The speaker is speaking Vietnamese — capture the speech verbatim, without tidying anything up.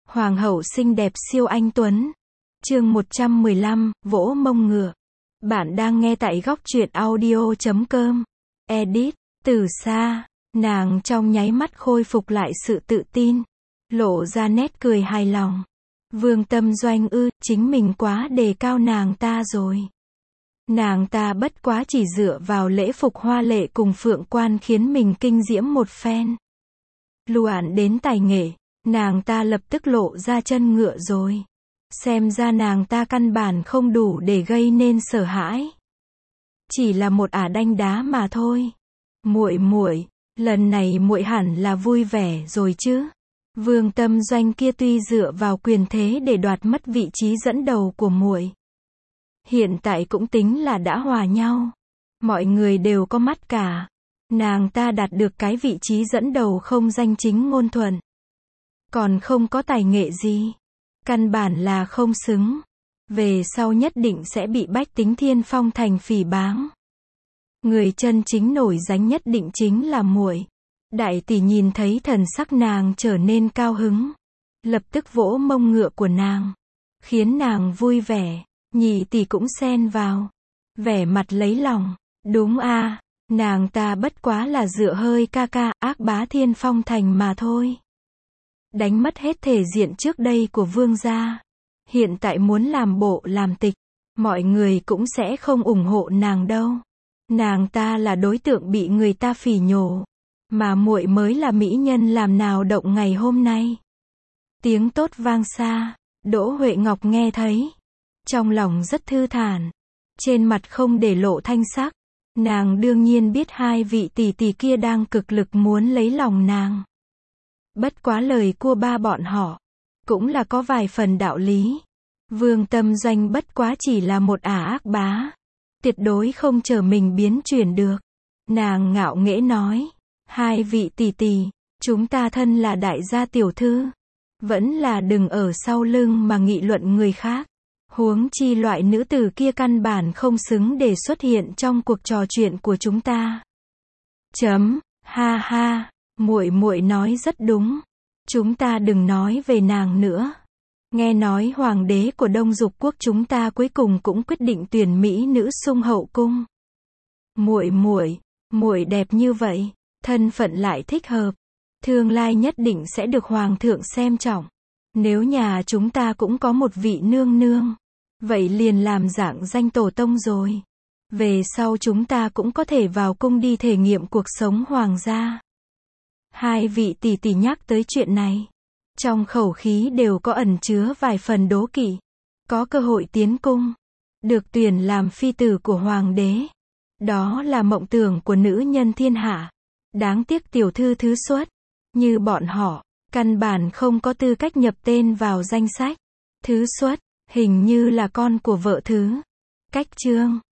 Hoàng hậu xinh đẹp siêu anh tuấn. Chương một trăm mười lăm, vỗ mông ngựa. Bạn đang nghe tại góc truyện audio chấm com. Edit, từ xa, nàng trong nháy mắt khôi phục lại sự tự tin, lộ ra nét cười hài lòng. Vương Tâm Doanh ư, chính mình quá đề cao nàng ta rồi. Nàng ta bất quá chỉ dựa vào lễ phục hoa lệ cùng phượng quan khiến mình kinh diễm một phen. Luạn đến tài nghệ, nàng ta lập tức lộ ra chân ngựa rồi. Xem ra nàng ta căn bản không đủ để gây nên sợ hãi. Chỉ là một ả đanh đá mà thôi. Muội muội, lần này muội hẳn là vui vẻ rồi chứ? Vương Tâm Doanh kia tuy dựa vào quyền thế để đoạt mất vị trí dẫn đầu của muội, hiện tại cũng tính là đã hòa nhau. Mọi người đều có mắt cả. Nàng ta đạt được cái vị trí dẫn đầu không danh chính ngôn thuận, còn không có tài nghệ gì, căn bản là không xứng. Về sau nhất định sẽ bị bách tính Thiên Phong thành phỉ báng. Người chân chính nổi danh nhất định chính là muội. Đại tỷ nhìn thấy thần sắc nàng trở nên cao hứng, lập tức vỗ mông ngựa của nàng, khiến nàng vui vẻ. Nhị tỷ cũng xen vào, vẻ mặt lấy lòng. Đúng a, nàng ta bất quá là dựa hơi ca ca ác bá Thiên Phong thành mà thôi. Đánh mất hết thể diện trước đây của vương gia, hiện tại muốn làm bộ làm tịch, mọi người cũng sẽ không ủng hộ nàng đâu. Nàng ta là đối tượng bị người ta phỉ nhổ, mà muội mới là mỹ nhân làm nào động ngày hôm nay. Tiếng tốt vang xa, Đỗ Huệ Ngọc nghe thấy, trong lòng rất thư thản, trên mặt không để lộ thanh sắc. Nàng đương nhiên biết hai vị tỷ tỷ kia đang cực lực muốn lấy lòng nàng. Bất quá lời của ba bọn họ cũng là có vài phần đạo lý. Vương Tâm Doanh bất quá chỉ là một ả ác bá, tuyệt đối không chờ mình biến chuyển được. Nàng ngạo nghễ nói, hai vị tỷ tỷ, chúng ta thân là đại gia tiểu thư, vẫn là đừng ở sau lưng mà nghị luận người khác. Huống chi loại nữ tử kia căn bản không xứng để xuất hiện trong cuộc trò chuyện của chúng ta. Chấm, ha ha, muội muội nói rất đúng. Chúng ta đừng nói về nàng nữa. Nghe nói hoàng đế của Đông Dục quốc chúng ta cuối cùng cũng quyết định tuyển mỹ nữ sung hậu cung. Muội muội, muội đẹp như vậy, thân phận lại thích hợp, tương lai nhất định sẽ được hoàng thượng xem trọng. Nếu nhà chúng ta cũng có một vị nương nương, vậy liền làm dạng danh tổ tông rồi. Về sau chúng ta cũng có thể vào cung đi thể nghiệm cuộc sống hoàng gia. Hai vị tỷ tỷ nhắc tới chuyện này, trong khẩu khí đều có ẩn chứa vài phần đố kỵ. Có cơ hội tiến cung, được tuyển làm phi tử của hoàng đế, đó là mộng tưởng của nữ nhân thiên hạ. Đáng tiếc tiểu thư thứ xuất như bọn họ, căn bản không có tư cách nhập tên vào danh sách. Thứ xuất hình như là con của vợ thứ cách Trương.